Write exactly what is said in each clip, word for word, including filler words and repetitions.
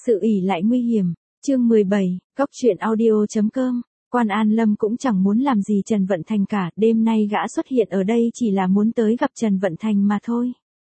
Sự ỷ lại nguy hiểm. Chương mười bảy, Cóc truyện audio chấm com. Quan An Lâm cũng chẳng muốn làm gì Trần Vận Thành cả, đêm nay gã xuất hiện ở đây chỉ là muốn tới gặp Trần Vận Thành mà thôi.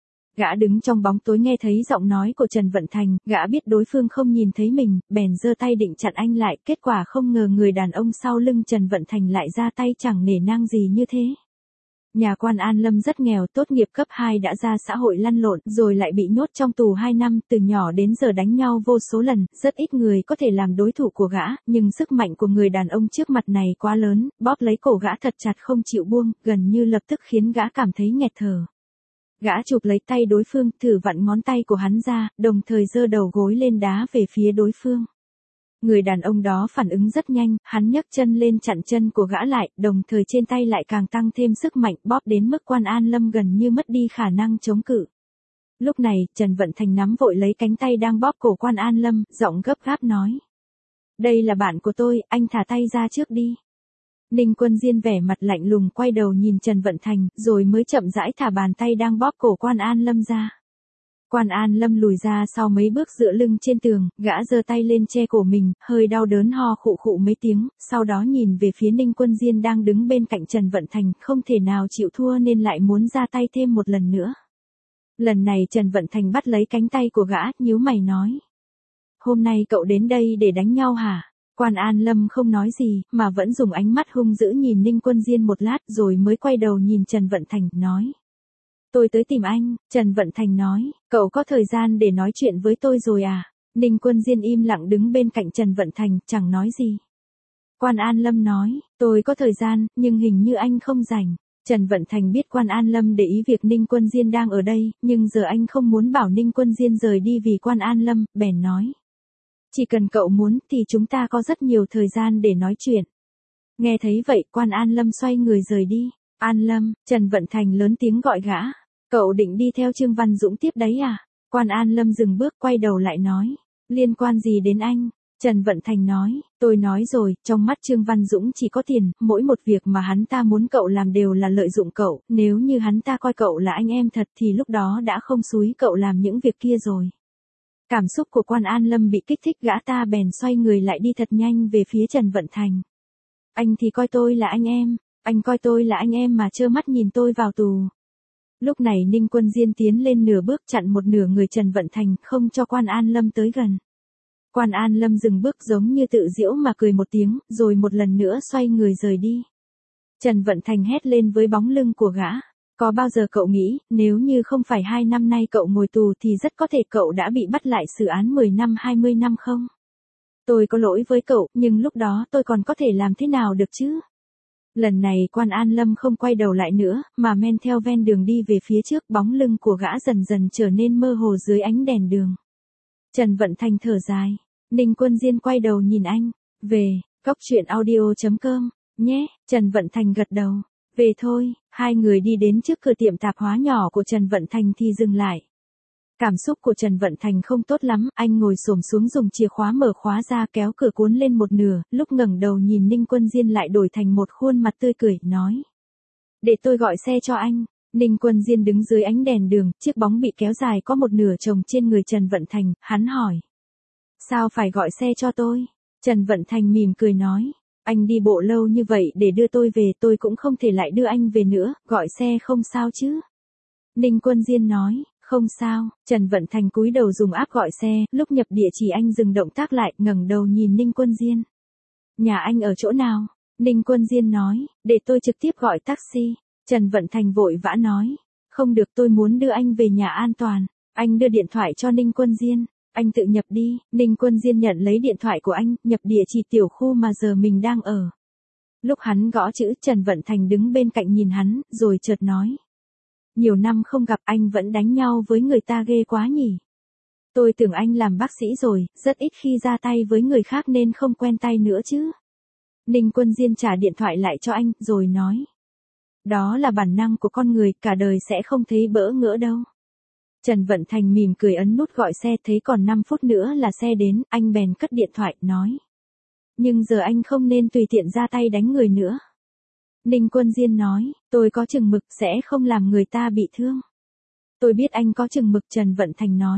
Gã đứng trong bóng tối nghe thấy giọng nói của Trần Vận Thành, gã biết đối phương không nhìn thấy mình, bèn giơ tay định chặn anh lại, kết quả không ngờ người đàn ông sau lưng Trần Vận Thành lại ra tay chẳng nể nang gì như thế. Nhà Quan An Lâm rất nghèo, tốt nghiệp cấp hai đã ra xã hội lăn lộn, rồi lại bị nhốt trong tù hai năm, từ nhỏ đến giờ đánh nhau vô số lần, rất ít người có thể làm đối thủ của gã, nhưng sức mạnh của người đàn ông trước mặt này quá lớn, bóp lấy cổ gã thật chặt không chịu buông, gần như lập tức khiến gã cảm thấy nghẹt thở. Gã chụp lấy tay đối phương, thử vặn ngón tay của hắn ra, đồng thời giơ đầu gối lên đá về phía đối phương. Người đàn ông đó phản ứng rất nhanh, hắn nhấc chân lên chặn chân của gã lại, đồng thời trên tay lại càng tăng thêm sức mạnh, bóp đến mức Quan An Lâm gần như mất đi khả năng chống cự. Lúc này, Trần Vận Thành nắm vội lấy cánh tay đang bóp cổ Quan An Lâm, giọng gấp gáp nói. Đây là bạn của tôi, anh thả tay ra trước đi. Ninh Quân Diên vẻ mặt lạnh lùng quay đầu nhìn Trần Vận Thành, rồi mới chậm rãi thả bàn tay đang bóp cổ Quan An Lâm ra. Quan An Lâm lùi ra sau mấy bước dựa lưng trên tường, gã giơ tay lên che cổ mình, hơi đau đớn ho khụ khụ mấy tiếng, sau đó nhìn về phía Ninh Quân Diên đang đứng bên cạnh Trần Vận Thành, không thể nào chịu thua nên lại muốn ra tay thêm một lần nữa. Lần này Trần Vận Thành bắt lấy cánh tay của gã, nhíu mày nói. Hôm nay cậu đến đây để đánh nhau hả? Quan An Lâm không nói gì, mà vẫn dùng ánh mắt hung dữ nhìn Ninh Quân Diên một lát rồi mới quay đầu nhìn Trần Vận Thành, nói. Tôi tới tìm anh, Trần Vận Thành nói, cậu có thời gian để nói chuyện với tôi rồi à? Ninh Quân Diên im lặng đứng bên cạnh Trần Vận Thành, chẳng nói gì. Quan An Lâm nói, tôi có thời gian, nhưng hình như anh không rảnh. Trần Vận Thành biết Quan An Lâm để ý việc Ninh Quân Diên đang ở đây, nhưng giờ anh không muốn bảo Ninh Quân Diên rời đi vì Quan An Lâm, bèn nói. Chỉ cần cậu muốn thì chúng ta có rất nhiều thời gian để nói chuyện. Nghe thấy vậy, Quan An Lâm xoay người rời đi. An Lâm, Trần Vận Thành lớn tiếng gọi gã. Cậu định đi theo Trương Văn Dũng tiếp đấy à? Quan An Lâm dừng bước quay đầu lại nói. Liên quan gì đến anh? Trần Vận Thành nói. Tôi nói rồi, trong mắt Trương Văn Dũng chỉ có tiền, mỗi một việc mà hắn ta muốn cậu làm đều là lợi dụng cậu. Nếu như hắn ta coi cậu là anh em thật thì lúc đó đã không xúi cậu làm những việc kia rồi. Cảm xúc của Quan An Lâm bị kích thích, gã ta bèn xoay người lại đi thật nhanh về phía Trần Vận Thành. Anh thì coi tôi là anh em. Anh coi tôi là anh em mà trơ mắt nhìn tôi vào tù. Lúc này Ninh Quân Diên tiến lên nửa bước chặn một nửa người Trần Vận Thành, không cho Quan An Lâm tới gần. Quan An Lâm dừng bước giống như tự giễu mà cười một tiếng, rồi một lần nữa xoay người rời đi. Trần Vận Thành hét lên với bóng lưng của gã. Có bao giờ cậu nghĩ, nếu như không phải hai năm nay cậu ngồi tù thì rất có thể cậu đã bị bắt lại xử án mười năm hai mươi năm không? Tôi có lỗi với cậu, nhưng lúc đó tôi còn có thể làm thế nào được chứ? Lần này Quan An Lâm không quay đầu lại nữa, mà men theo ven đường đi về phía trước, bóng lưng của gã dần dần trở nên mơ hồ dưới ánh đèn đường. Trần Vận Thành thở dài. Ninh Quân Diên quay đầu nhìn anh. Về, cóc truyện audio chấm com, nhé. Trần Vận Thành gật đầu. Về thôi. Hai người đi đến trước cửa tiệm tạp hóa nhỏ của Trần Vận Thành thì dừng lại. Cảm xúc của Trần Vận Thành không tốt lắm, anh ngồi xổm xuống dùng chìa khóa mở khóa ra, kéo cửa cuốn lên một nửa, lúc ngẩng đầu nhìn Ninh Quân Diên lại đổi thành một khuôn mặt tươi cười, nói. Để tôi gọi xe cho anh. Ninh Quân Diên đứng dưới ánh đèn đường, chiếc bóng bị kéo dài có một nửa chồng trên người Trần Vận Thành, hắn hỏi. Sao phải gọi xe cho tôi? Trần Vận Thành mỉm cười nói. Anh đi bộ lâu như vậy để đưa tôi về, tôi cũng không thể lại đưa anh về nữa, gọi xe không sao chứ? Ninh Quân Diên nói. Không sao. Trần Vận Thành cúi đầu dùng app gọi xe, lúc nhập địa chỉ anh dừng động tác lại, ngẩng đầu nhìn Ninh Quân Diên. Nhà anh ở chỗ nào? Ninh Quân Diên nói, để tôi trực tiếp gọi taxi. Trần Vận Thành vội vã nói, không được, tôi muốn đưa anh về nhà an toàn. Anh đưa điện thoại cho Ninh Quân Diên, anh tự nhập đi. Ninh Quân Diên nhận lấy điện thoại của anh, nhập địa chỉ tiểu khu mà giờ mình đang ở. Lúc hắn gõ chữ, Trần Vận Thành đứng bên cạnh nhìn hắn, rồi chợt nói. Nhiều năm không gặp anh vẫn đánh nhau với người ta ghê quá nhỉ. Tôi tưởng anh làm bác sĩ rồi, rất ít khi ra tay với người khác nên không quen tay nữa chứ. Ninh Quân Diên trả điện thoại lại cho anh, rồi nói. Đó là bản năng của con người, cả đời sẽ không thấy bỡ ngỡ đâu. Trần Vận Thành mỉm cười ấn nút gọi xe, thấy còn năm phút nữa là xe đến, anh bèn cất điện thoại, nói. Nhưng giờ anh không nên tùy tiện ra tay đánh người nữa. Ninh Quân Diên nói, tôi có chừng mực sẽ không làm người ta bị thương. Tôi biết anh có chừng mực, Trần Vận Thành nói.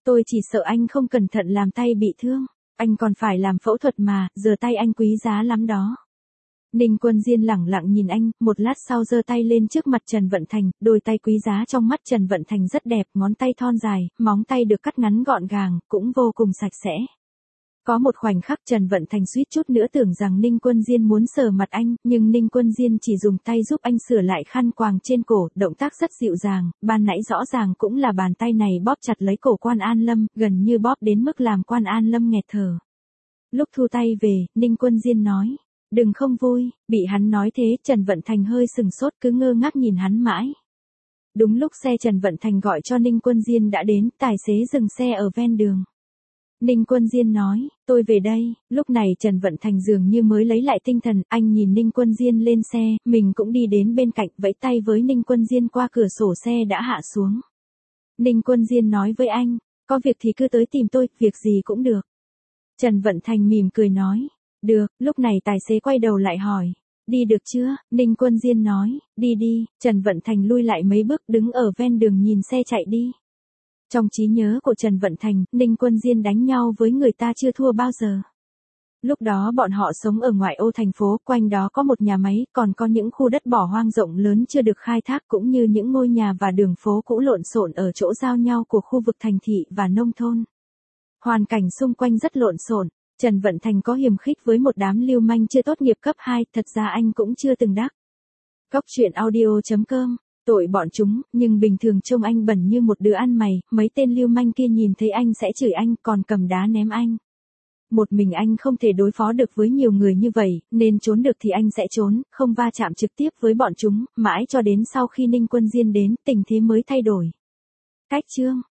Tôi chỉ sợ anh không cẩn thận làm tay bị thương. Anh còn phải làm phẫu thuật mà, giờ tay anh quý giá lắm đó. Ninh Quân Diên lẳng lặng nhìn anh, một lát sau giơ tay lên trước mặt Trần Vận Thành, đôi tay quý giá trong mắt Trần Vận Thành rất đẹp, ngón tay thon dài, móng tay được cắt ngắn gọn gàng, cũng vô cùng sạch sẽ. Có một khoảnh khắc Trần Vận Thành suýt chút nữa tưởng rằng Ninh Quân Diên muốn sờ mặt anh, nhưng Ninh Quân Diên chỉ dùng tay giúp anh sửa lại khăn quàng trên cổ, động tác rất dịu dàng, ban nãy rõ ràng cũng là bàn tay này bóp chặt lấy cổ Quan An Lâm, gần như bóp đến mức làm Quan An Lâm nghẹt thở. Lúc thu tay về, Ninh Quân Diên nói, đừng không vui, bị hắn nói thế, Trần Vận Thành hơi sừng sốt cứ ngơ ngác nhìn hắn mãi. Đúng lúc xe Trần Vận Thành gọi cho Ninh Quân Diên đã đến, tài xế dừng xe ở ven đường. Ninh Quân Diên nói, tôi về đây, lúc này Trần Vận Thành dường như mới lấy lại tinh thần, anh nhìn Ninh Quân Diên lên xe, mình cũng đi đến bên cạnh, vẫy tay với Ninh Quân Diên qua cửa sổ xe đã hạ xuống. Ninh Quân Diên nói với anh, có việc thì cứ tới tìm tôi, việc gì cũng được. Trần Vận Thành mỉm cười nói, được, lúc này tài xế quay đầu lại hỏi, đi được chưa? Ninh Quân Diên nói, đi đi, Trần Vận Thành lui lại mấy bước đứng ở ven đường nhìn xe chạy đi. Trong trí nhớ của Trần Vận Thành, Ninh Quân Diên đánh nhau với người ta chưa thua bao giờ. Lúc đó bọn họ sống ở ngoại ô thành phố, quanh đó có một nhà máy, còn có những khu đất bỏ hoang rộng lớn chưa được khai thác cũng như những ngôi nhà và đường phố cũ lộn xộn ở chỗ giao nhau của khu vực thành thị và nông thôn. Hoàn cảnh xung quanh rất lộn xộn, Trần Vận Thành có hiềm khích với một đám lưu manh chưa tốt nghiệp cấp hai, thật ra anh cũng chưa từng đắc. Góc truyện audio chấm com Tội bọn chúng, nhưng bình thường trông anh bẩn như một đứa ăn mày, mấy tên lưu manh kia nhìn thấy anh sẽ chửi anh, còn cầm đá ném anh. Một mình anh không thể đối phó được với nhiều người như vậy, nên trốn được thì anh sẽ trốn, không va chạm trực tiếp với bọn chúng, mãi cho đến sau khi Ninh Quân Diên đến, tình thế mới thay đổi. Cách chương